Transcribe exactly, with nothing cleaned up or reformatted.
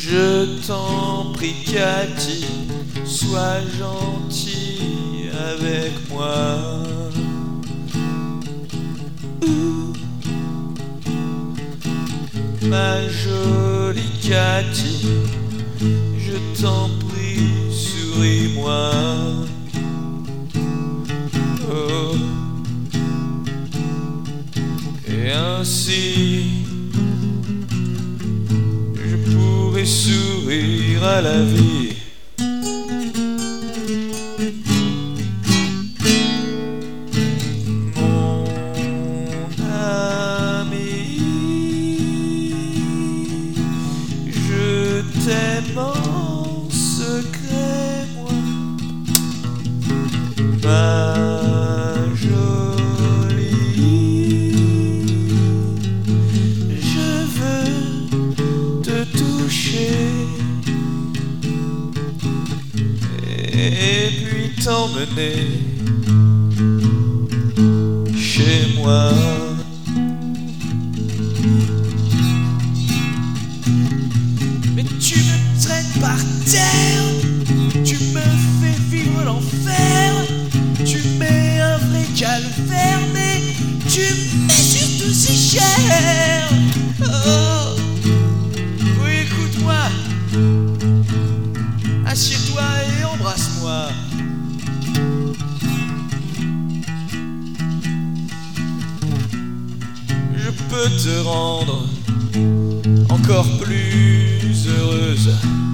Je t'en prie, Cathy, sois gentil avec moi. Ma jolie Cathy, je t'en prie, souris-moi. Oh. Et ainsi, je pourrais sourire à la vie. T'aime en secret, moi, ma jolie. Je veux te toucher et puis t'emmener chez moi. Tu me traînes par terre, tu me fais vivre l'enfer, tu mets un vrai calvaire, mais tu me mets surtout si cher. Oh, oui, écoute-moi, assieds-toi et embrasse-moi. Je peux te rendre encore plus heureuse.